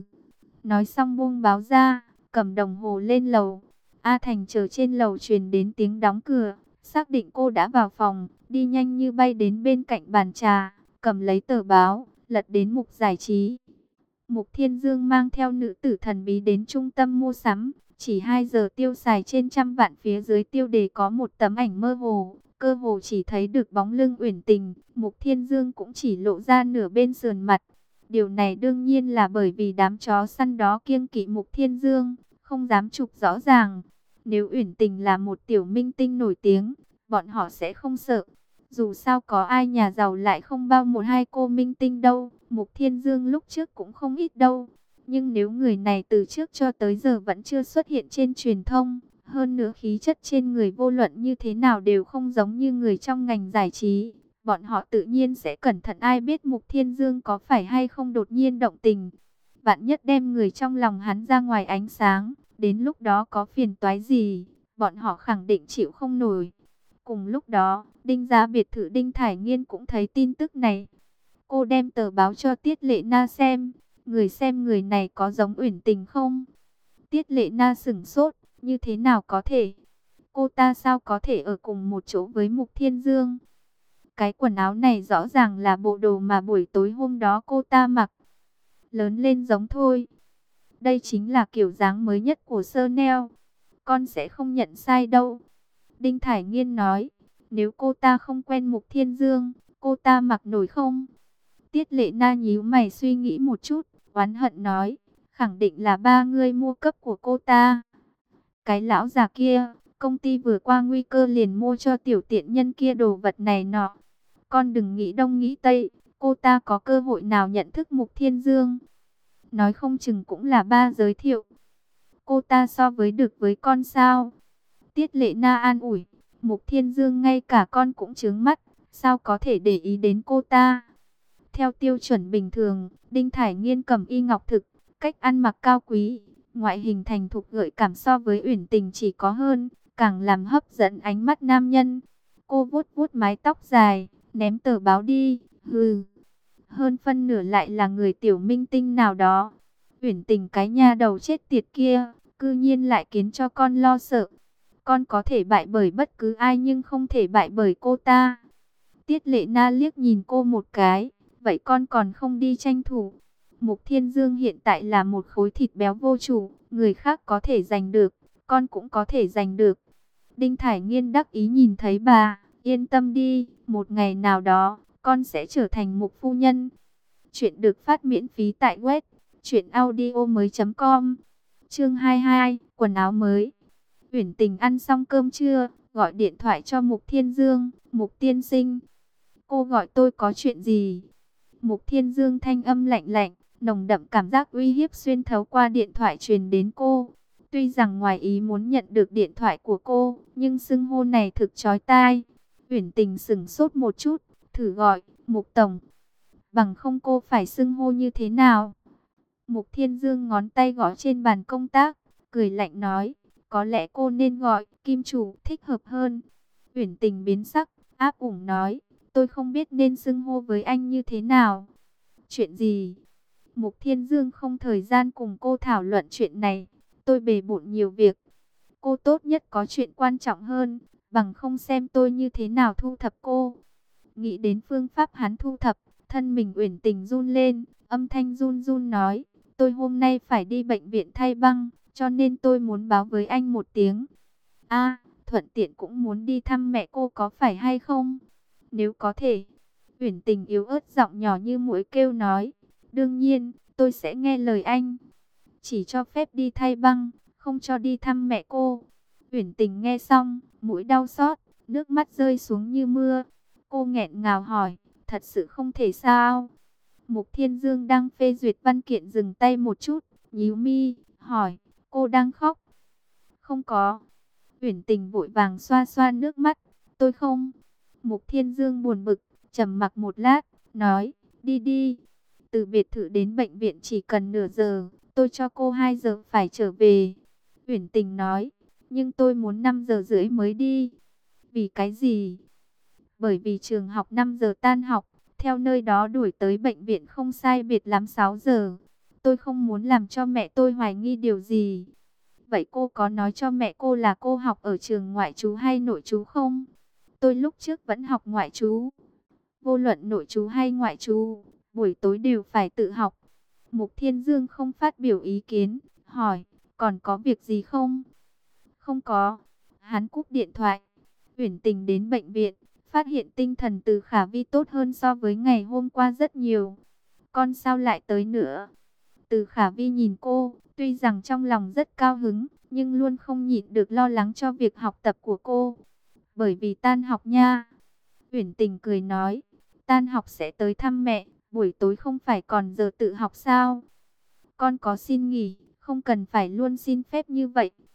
Nói xong buông báo ra, cầm đồng hồ lên lầu. A Thành chờ trên lầu truyền đến tiếng đóng cửa, xác định cô đã vào phòng, đi nhanh như bay đến bên cạnh bàn trà, cầm lấy tờ báo, lật đến mục giải trí. Mục Thiên Dương mang theo nữ tử thần bí đến trung tâm mua sắm, chỉ 2 giờ tiêu xài trên trăm vạn, phía dưới tiêu đề có một tấm ảnh mơ hồ, cơ hồ chỉ thấy được bóng lưng Uyển Tình, Mục Thiên Dương cũng chỉ lộ ra nửa bên sườn mặt. Điều này đương nhiên là bởi vì đám chó săn đó kiêng kỵ Mục Thiên Dương, không dám chụp rõ ràng. Nếu Uyển Tình là một tiểu minh tinh nổi tiếng, bọn họ sẽ không sợ. Dù sao có ai nhà giàu lại không bao một hai cô minh tinh đâu, Mục Thiên Dương lúc trước cũng không ít đâu. Nhưng nếu người này từ trước cho tới giờ vẫn chưa xuất hiện trên truyền thông, Hơn nữa khí chất trên người vô luận như thế nào đều không giống như người trong ngành giải trí. Bọn họ tự nhiên sẽ cẩn thận, ai biết Mục Thiên Dương có phải hay không đột nhiên động tình. Vạn nhất đem người trong lòng hắn ra ngoài ánh sáng, đến lúc đó có phiền toái gì, bọn họ khẳng định chịu không nổi. Cùng lúc đó, Đinh gia biệt thự Đinh Thải Nghiên cũng thấy tin tức này. Cô đem tờ báo cho Tiết Lệ Na xem. Người xem người này có giống Uyển Tình không? Tiết Lệ Na sửng sốt, như thế nào có thể? Cô ta sao có thể ở cùng một chỗ với Mục Thiên Dương? Cái quần áo này rõ ràng là bộ đồ mà buổi tối hôm đó cô ta mặc. Lớn lên giống thôi. Đây chính là kiểu dáng mới nhất của Chanel. Con sẽ không nhận sai đâu. Đinh Thải Nghiên nói, nếu cô ta không quen Mục Thiên Dương, cô ta mặc nổi không? Tiết Lệ Na nhíu mày suy nghĩ một chút, oán hận nói, khẳng định là ba người mua cấp của cô ta. Cái lão già kia, công ty vừa qua nguy cơ liền mua cho tiểu tiện nhân kia đồ vật này nọ. Con đừng nghĩ đông nghĩ tây, cô ta có cơ hội nào nhận thức Mục Thiên Dương? Nói không chừng cũng là ba giới thiệu. Cô ta so với được với con sao? Tiết Lệ Na an ủi, Mục Thiên Dương ngay cả con cũng chướng mắt, sao có thể để ý đến cô ta? Theo tiêu chuẩn bình thường, Đinh Thải Nghiên cầm y ngọc thực, cách ăn mặc cao quý, ngoại hình thành thục gợi cảm, so với Uyển Tình chỉ có hơn, càng làm hấp dẫn ánh mắt nam nhân. Cô vuốt vuốt mái tóc dài, ném tờ báo đi, hừ. Hơn phân nửa lại là người tiểu minh tinh nào đó. Uyển Tình cái nha đầu chết tiệt kia, cư nhiên lại khiến cho con lo sợ. Con có thể bại bởi bất cứ ai nhưng không thể bại bởi cô ta. Tiết Lệ Na liếc nhìn cô một cái, vậy con còn không đi tranh thủ? Mục Thiên Dương hiện tại là một khối thịt béo vô chủ, người khác có thể giành được, con cũng có thể giành được. Đinh Thải Nghiên đắc ý nhìn thấy bà, yên tâm đi, một ngày nào đó, con sẽ trở thành Mục phu nhân. Chuyện được phát miễn phí tại web truyệnaudiomoi.com. Chương 22, quần áo mới. Uyển Tình ăn xong cơm trưa, gọi điện thoại cho Mục Thiên Dương, Mục tiên sinh. Cô gọi tôi có chuyện gì? Mục Thiên Dương thanh âm lạnh lạnh, nồng đậm cảm giác uy hiếp xuyên thấu qua điện thoại truyền đến cô. Tuy rằng ngoài ý muốn nhận được điện thoại của cô, nhưng xưng hô này thực chói tai. Uyển Tình sững sốt một chút, thử gọi, Mục tổng. Bằng không cô phải xưng hô như thế nào? Mục Thiên Dương ngón tay gõ trên bàn công tác, cười lạnh nói, có lẽ cô nên gọi Kim chủ thích hợp hơn. Uyển Tình biến sắc, áp ủng nói, tôi không biết nên xưng hô với anh như thế nào. Chuyện gì? Mục Thiên Dương không thời gian cùng cô thảo luận chuyện này, tôi bề bộn nhiều việc. Cô tốt nhất có chuyện quan trọng hơn, bằng không xem tôi như thế nào thu thập cô. Nghĩ đến phương pháp hắn thu thập, thân mình Uyển Tình run lên, âm thanh run run nói, tôi hôm nay phải đi bệnh viện thay băng, cho nên tôi muốn báo với anh một tiếng. A, thuận tiện cũng muốn đi thăm mẹ cô có phải hay không? Nếu có thể. Uyển Tình yếu ớt giọng nhỏ như muỗi kêu nói, đương nhiên, tôi sẽ nghe lời anh. Chỉ cho phép đi thay băng, không cho đi thăm mẹ cô. Uyển Tình nghe xong, mũi đau xót, nước mắt rơi xuống như mưa. Cô nghẹn ngào hỏi, thật sự không thể sao? Mục Thiên Dương đang phê duyệt văn kiện dừng tay một chút, nhíu mi, hỏi, cô đang khóc? Không có. Uyển Tình vội vàng xoa xoa nước mắt, tôi không. Mục Thiên Dương buồn bực, trầm mặc một lát, nói, đi đi. Từ biệt thự đến bệnh viện chỉ cần nửa giờ, tôi cho cô 2 giờ phải trở về. Uyển Tình nói, nhưng tôi muốn 5 giờ rưỡi mới đi. Vì cái gì? Bởi vì trường học 5 giờ tan học, theo nơi đó đuổi tới bệnh viện không sai biệt lắm 6 giờ. Tôi không muốn làm cho mẹ tôi hoài nghi điều gì. Vậy cô có nói cho mẹ cô là cô học ở trường ngoại trú hay nội trú không? Tôi lúc trước vẫn học ngoại trú. Vô luận nội trú hay ngoại trú, buổi tối đều phải tự học. Mục Thiên Dương không phát biểu ý kiến, hỏi, còn có việc gì không? Không có. Hắn cúp điện thoại. Uyển Tình đến bệnh viện, phát hiện tinh thần Từ Khả Vi tốt hơn so với ngày hôm qua rất nhiều. Con sao lại tới nữa? Từ Khả Vi nhìn cô, tuy rằng trong lòng rất cao hứng, nhưng luôn không nhịn được lo lắng cho việc học tập của cô. Bởi vì tan học nha. Uyển Tình cười nói, tan học sẽ tới thăm mẹ, buổi tối không phải còn giờ tự học sao? Con có xin nghỉ, không cần phải luôn xin phép như vậy.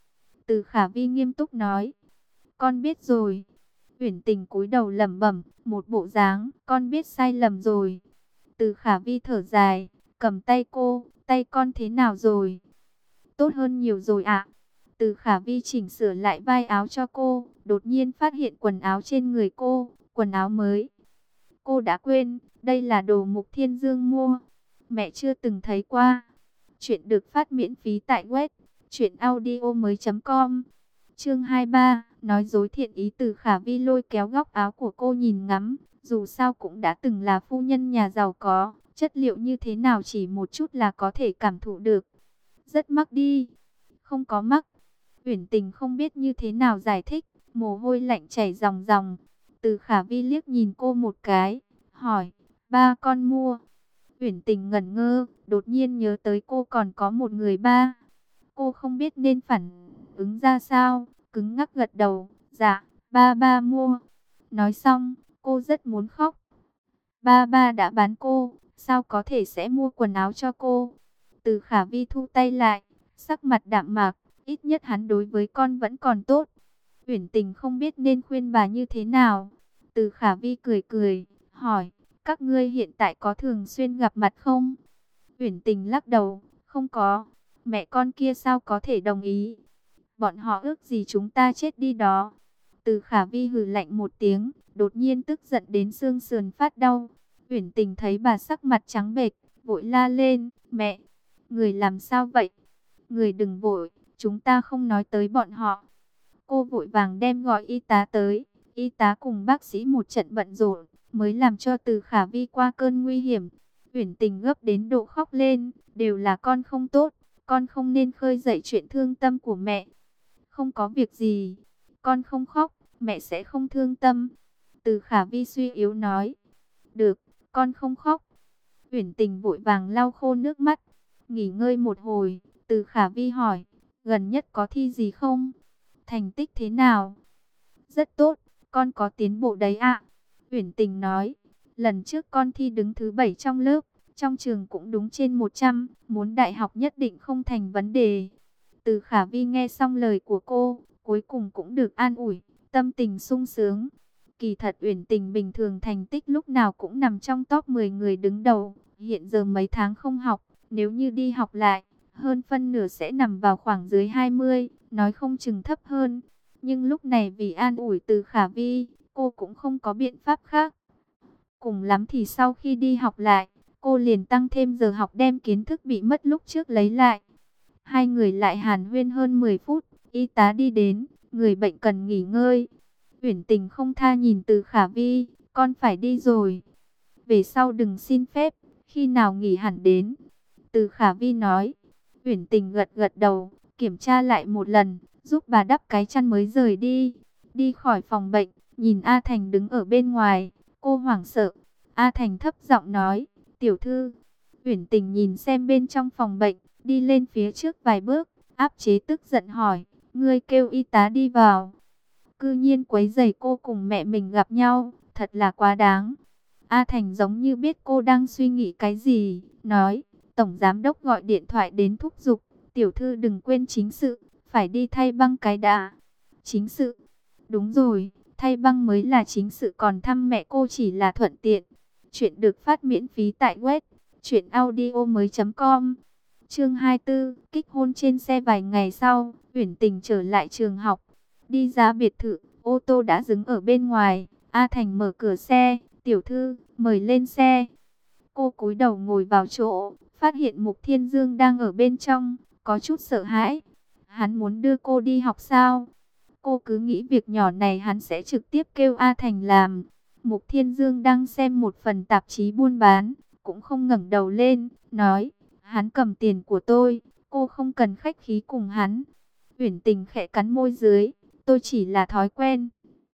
Từ Khả Vi nghiêm túc nói. Con biết rồi. Uyển Tình cúi đầu lẩm bẩm, một bộ dáng, con biết sai lầm rồi. Từ Khả Vi thở dài, cầm tay cô, tay con thế nào rồi? Tốt hơn nhiều rồi ạ. Từ Khả Vi chỉnh sửa lại vai áo cho cô, đột nhiên phát hiện quần áo trên người cô, quần áo mới. Cô đã quên, đây là đồ Mục Thiên Dương mua. Mẹ chưa từng thấy qua. Chuyện được phát miễn phí tại web truyệnaudiomoi.com. Chương 23, nói dối thiện ý. Từ Khả Vi lôi kéo góc áo của cô nhìn ngắm, dù sao cũng đã từng là phu nhân nhà giàu có, chất liệu như thế nào chỉ một chút là có thể cảm thụ được. Rất mắc đi. Không có mắc. Uyển Tình không biết như thế nào giải thích, mồ hôi lạnh chảy ròng ròng. Từ Khả Vi liếc nhìn cô một cái, hỏi, ba con mua. Uyển Tình ngẩn ngơ, đột nhiên nhớ tới cô còn có một người ba. Cô không biết nên phản ứng ra sao, cứng ngắc gật đầu, dạ, ba mua. Nói xong, cô rất muốn khóc. Ba đã bán cô, sao có thể sẽ mua quần áo cho cô? Từ Khả Vi thu tay lại, sắc mặt đạm mạc, ít nhất hắn đối với con vẫn còn tốt. Uyển Tình không biết nên khuyên bà như thế nào. Từ Khả Vi cười cười, hỏi, các ngươi hiện tại có thường xuyên gặp mặt không? Uyển Tình lắc đầu, không có. Mẹ con kia sao có thể đồng ý? Bọn họ ước gì chúng ta chết đi đó. Từ Khả Vi hừ lạnh một tiếng, đột nhiên tức giận đến xương sườn phát đau. Uyển Tình thấy bà sắc mặt trắng bệch, vội la lên, mẹ, người làm sao vậy? Người đừng vội, chúng ta không nói tới bọn họ. Cô vội vàng đem gọi y tá tới. Y tá cùng bác sĩ một trận bận rộn, mới làm cho Từ Khả Vi qua cơn nguy hiểm. Uyển Tình gấp đến độ khóc lên, đều là con không tốt, con không nên khơi dậy chuyện thương tâm của mẹ. Không có việc gì, con không khóc, mẹ sẽ không thương tâm. Từ Khả Vi suy yếu nói, được, con không khóc. Uyển Tình vội vàng lau khô nước mắt, nghỉ ngơi một hồi. Từ Khả Vi hỏi, gần nhất có thi gì không? Thành tích thế nào? Rất tốt, con có tiến bộ đấy ạ. Uyển Tình nói, lần trước con thi đứng thứ 7 trong lớp, trong trường cũng đúng trên 100, muốn đại học nhất định không thành vấn đề. Từ Khả Vi nghe xong lời của cô, cuối cùng cũng được an ủi, tâm tình sung sướng. Kỳ thật Uyển Tình bình thường thành tích lúc nào cũng nằm trong top 10 người đứng đầu, hiện giờ mấy tháng không học, nếu như đi học lại, hơn phân nửa sẽ nằm vào khoảng dưới 20, nói không chừng thấp hơn. Nhưng lúc này vì an ủi Từ Khả Vi, cô cũng không có biện pháp khác. Cùng lắm thì sau khi đi học lại, cô liền tăng thêm giờ học đem kiến thức bị mất lúc trước lấy lại. Hai người lại hàn huyên hơn 10 phút, y tá đi đến, người bệnh cần nghỉ ngơi. Uyển Tình không tha nhìn Từ Khả Vi, con phải đi rồi. Về sau đừng xin phép, khi nào nghỉ hẳn đến. Từ Khả Vi nói. Uyển Tình gật gật đầu, kiểm tra lại một lần, giúp bà đắp cái chăn mới rời đi. Đi khỏi phòng bệnh, nhìn A Thành đứng ở bên ngoài, cô hoảng sợ. A Thành thấp giọng nói, tiểu thư. Uyển Tình nhìn xem bên trong phòng bệnh, đi lên phía trước vài bước, áp chế tức giận hỏi, ngươi kêu y tá đi vào. Cư nhiên quấy rầy cô cùng mẹ mình gặp nhau, thật là quá đáng. A Thành giống như biết cô đang suy nghĩ cái gì, nói, tổng giám đốc gọi điện thoại đến thúc giục, tiểu thư đừng quên chính sự, phải đi thay băng cái đã. Chính sự? Đúng rồi, thay băng mới là chính sự, còn thăm mẹ cô chỉ là thuận tiện. Chuyện được phát miễn phí tại web truyệnaudiomoi.com. Chương 24, kích hôn trên xe. Vài ngày sau, Uyển Tình trở lại trường học, đi ra biệt thự, ô tô đã dừng ở bên ngoài. A Thành mở cửa xe, tiểu thư, mời lên xe. Cô cúi đầu ngồi vào chỗ, phát hiện Mục Thiên Dương đang ở bên trong, có chút sợ hãi. Hắn muốn đưa cô đi học sao? Cô cứ nghĩ việc nhỏ này hắn sẽ trực tiếp kêu A Thành làm. Mục Thiên Dương đang xem một phần tạp chí buôn bán, cũng không ngẩng đầu lên, nói, hắn cầm tiền của tôi, cô không cần khách khí cùng hắn. Uyển Tình khẽ cắn môi dưới, tôi chỉ là thói quen,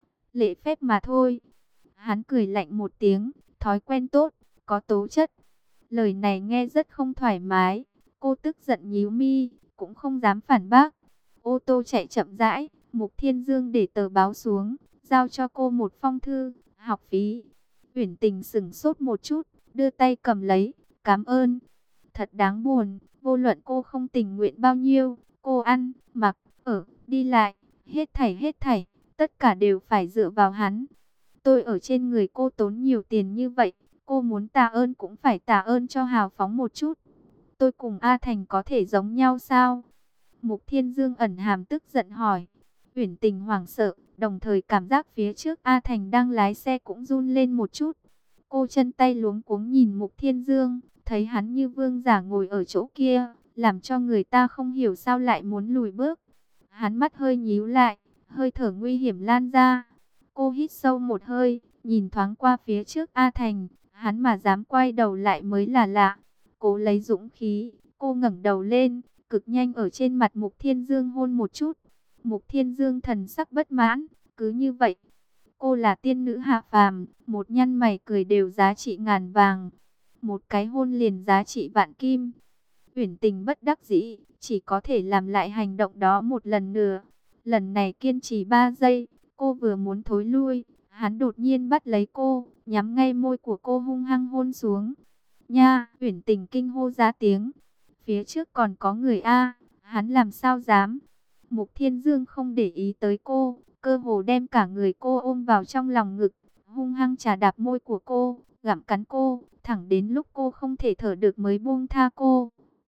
lễ phép mà thôi. Hắn cười lạnh một tiếng, thói quen tốt, có tố chất. Lời này nghe rất không thoải mái, cô tức giận nhíu mi, cũng không dám phản bác. Ô tô chạy chậm rãi, Mục Thiên Dương để tờ báo xuống, giao cho cô một phong thư, học phí. Uyển Tình sững sốt một chút, đưa tay cầm lấy, cảm ơn. Thật đáng buồn, vô luận cô không tình nguyện bao nhiêu, cô ăn, mặc, ở, đi lại, hết thảy, tất cả đều phải dựa vào hắn. Tôi ở trên người cô tốn nhiều tiền như vậy, cô muốn tạ ơn cũng phải tạ ơn cho hào phóng một chút. Tôi cùng A Thành có thể giống nhau sao? Mục Thiên Dương ẩn hàm tức giận hỏi. Uyển Tình hoảng sợ, đồng thời cảm giác phía trước A Thành đang lái xe cũng run lên một chút. Cô chân tay luống cuống nhìn Mục Thiên Dương, thấy hắn như vương giả ngồi ở chỗ kia, làm cho người ta không hiểu sao lại muốn lùi bước. Hắn mắt hơi nhíu lại, hơi thở nguy hiểm lan ra. Cô hít sâu một hơi, nhìn thoáng qua phía trước A Thành, hắn mà dám quay đầu lại mới là lạ. Cố lấy dũng khí, cô ngẩng đầu lên, cực nhanh ở trên mặt Mục Thiên Dương hôn một chút. Mục Thiên Dương thần sắc bất mãn, cứ như vậy. Cô là tiên nữ hạ phàm, một nhăn mày cười đều giá trị ngàn vàng. Một cái hôn liền giá trị vạn kim. Uyển Tình bất đắc dĩ, chỉ có thể làm lại hành động đó một lần nữa. Lần này kiên trì 3 giây, cô vừa muốn thối lui, hắn đột nhiên bắt lấy cô, nhắm ngay môi của cô hung hăng hôn xuống. Nha, Uyển Tình kinh hô ra tiếng. Phía trước còn có người a, hắn làm sao dám? Mục Thiên Dương không để ý tới cô, cơ hồ đem cả người cô ôm vào trong lòng ngực, hung hăng chà đạp môi của cô, gặm cắn cô, thẳng đến lúc cô không thể thở được mới buông tha cô.